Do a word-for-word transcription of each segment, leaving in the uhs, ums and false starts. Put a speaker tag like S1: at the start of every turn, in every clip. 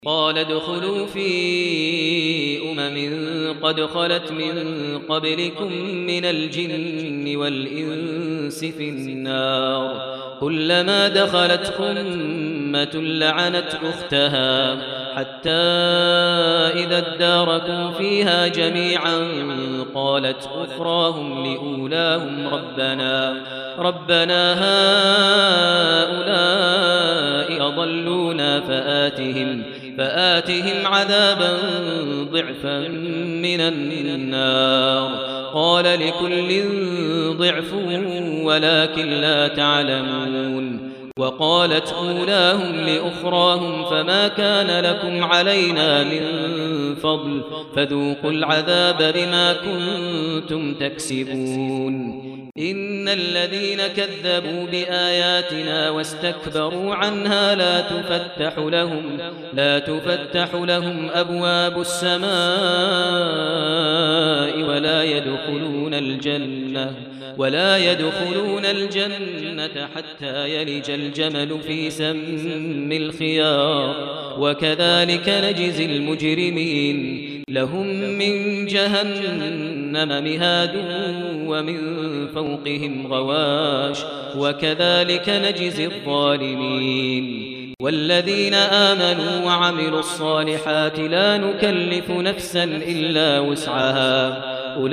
S1: قال ادخلوا في أمم قد خلت من قبلكم من الجن والإنس في النار كلما دخلت أمة لعنت أختها حتى إذا اداركوا فيها جميعا قالت أخراهم لأولاهم ربنا ربنا هؤلاء أضلونا فآتهم فآتهم عذابا ضعفا من النار قال لكل ضعف ولكن لا تعلمون وقالت أولاهم لأخراهم فما كان لكم علينا من فضل فذوقوا العذاب بما كنتم تكسبون إن الذين كذبوا بآياتنا واستكبروا عنها لا تفتح لهم لا تفتح لهم أبواب السماء ولا يدخلون الجنة ولا يدخلون الجنة حتى يلج الجمل في سم الخياط وكذلك نجزي المجرمين لهم من جهنم مهاد ومن فوقهم غواش وكذلك نجزي الظالمين والذين آمنوا وعملوا الصالحات لا نكلف نفسا إلا وسعها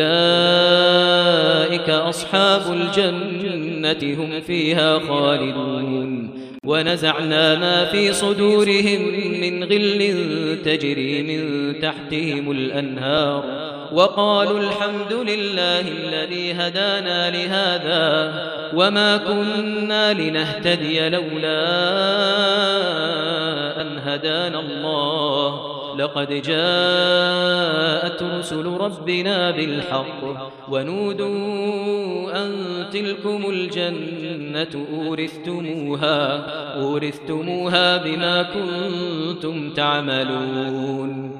S1: أولئك أصحاب الجنة هم فيها خالدون ونزعنا ما في صدورهم من غل تجري من تحتهم الأنهار وقالوا الحمد لله الذي هدانا لهذا وما كنا لنهتدي لولا أن هدانا الله لقد جاءت رسل ربنا بالحق ونودوا أن تلكم الجنة أورثتموها أورثتموها بما كنتم تعملون